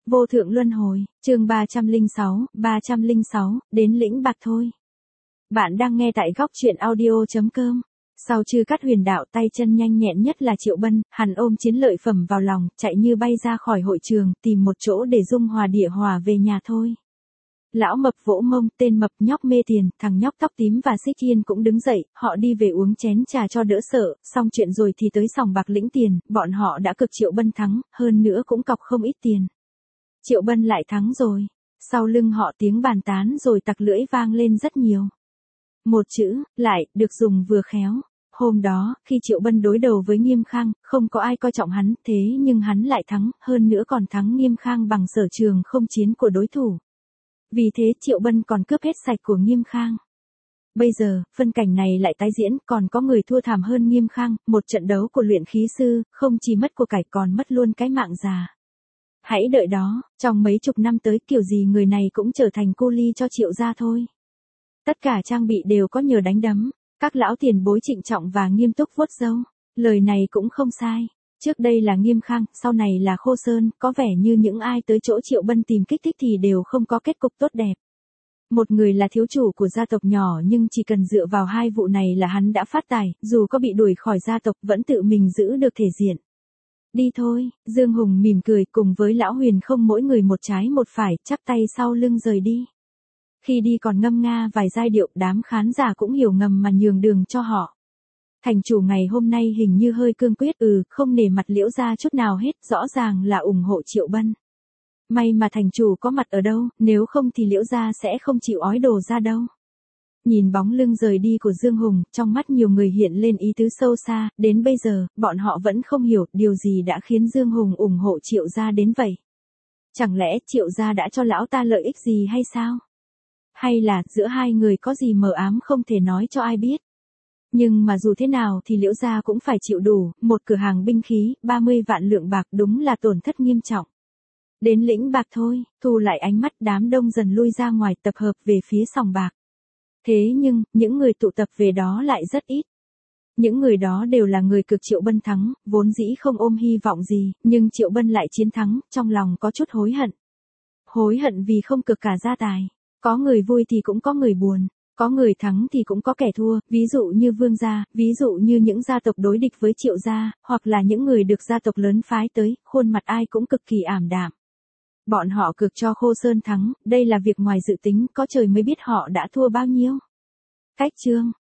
Vô thượng luân hồi, chương 306, đến lĩnh bạc thôi. Bạn đang nghe tại góc truyện audio.com. Sau chư cắt huyền đạo, tay chân nhanh nhẹn nhất là Triệu Bân, hắn ôm chiến lợi phẩm vào lòng, chạy như bay ra khỏi hội trường, tìm một chỗ để dung hòa địa hòa về nhà thôi. Lão mập vỗ mông, tên mập nhóc mê tiền, thằng nhóc tóc tím và Xích Kiên cũng đứng dậy, họ đi về uống chén trà cho đỡ sợ, xong chuyện rồi thì tới sòng bạc lĩnh tiền, bọn họ đã cực Triệu Bân thắng, hơn nữa cũng cọc không ít tiền. Triệu Bân lại thắng rồi. Sau lưng họ tiếng bàn tán rồi tặc lưỡi vang lên rất nhiều. Một chữ, lại, được dùng vừa khéo. Hôm đó, khi Triệu Bân đối đầu với Nghiêm Khang, không có ai coi trọng hắn, thế nhưng hắn lại thắng, hơn nữa còn thắng Nghiêm Khang bằng sở trường không chiến của đối thủ. Vì thế Triệu Bân còn cướp hết sạch của Nghiêm Khang. Bây giờ, phân cảnh này lại tái diễn, còn có người thua thảm hơn Nghiêm Khang, một trận đấu của luyện khí sư, không chỉ mất của cải còn mất luôn cái mạng già. Hãy đợi đó, trong mấy chục năm tới kiểu gì người này cũng trở thành cô ly cho Triệu gia thôi. Tất cả trang bị đều có nhờ đánh đấm, các lão tiền bối trịnh trọng và nghiêm túc vuốt râu. Lời này cũng không sai. Trước đây là Nghiêm Khang, sau này là Khô Sơn, có vẻ như những ai tới chỗ Triệu Bân tìm kích thích thì đều không có kết cục tốt đẹp. Một người là thiếu chủ của gia tộc nhỏ nhưng chỉ cần dựa vào hai vụ này là hắn đã phát tài, dù có bị đuổi khỏi gia tộc vẫn tự mình giữ được thể diện. Đi thôi, Dương Hùng mỉm cười cùng với lão Huyền không mỗi người một trái một phải, chắp tay sau lưng rời đi. Khi đi còn ngâm nga vài giai điệu, đám khán giả cũng hiểu ngầm mà nhường đường cho họ. Thành chủ ngày hôm nay hình như hơi cương quyết, không nể mặt Liễu gia chút nào hết, rõ ràng là ủng hộ Triệu Bân. May mà thành chủ có mặt ở đâu, nếu không thì Liễu gia sẽ không chịu ói đồ ra đâu. Nhìn bóng lưng rời đi của Dương Hùng, trong mắt nhiều người hiện lên ý tứ sâu xa, đến bây giờ, bọn họ vẫn không hiểu điều gì đã khiến Dương Hùng ủng hộ Triệu gia đến vậy. Chẳng lẽ Triệu gia đã cho lão ta lợi ích gì hay sao? Hay là, giữa hai người có gì mờ ám không thể nói cho ai biết? Nhưng mà dù thế nào thì Liễu gia cũng phải chịu đủ, một cửa hàng binh khí, 30 vạn lượng bạc đúng là tổn thất nghiêm trọng. Đến lĩnh bạc thôi, thu lại ánh mắt đám đông dần lui ra ngoài tập hợp về phía sòng bạc. Thế nhưng, những người tụ tập về đó lại rất ít. Những người đó đều là người cực Triệu Bân thắng, vốn dĩ không ôm hy vọng gì, nhưng Triệu Bân lại chiến thắng, trong lòng có chút hối hận. Hối hận vì không cực cả gia tài. Có người vui thì cũng có người buồn. Có người thắng thì cũng có kẻ thua, ví dụ như Vương gia, ví dụ như những gia tộc đối địch với Triệu gia, hoặc là những người được gia tộc lớn phái tới, khuôn mặt ai cũng cực kỳ ảm đạm. Bọn họ cực cho Khô Sơn thắng, đây là việc ngoài dự tính, có trời mới biết họ đã thua bao nhiêu. Cách chương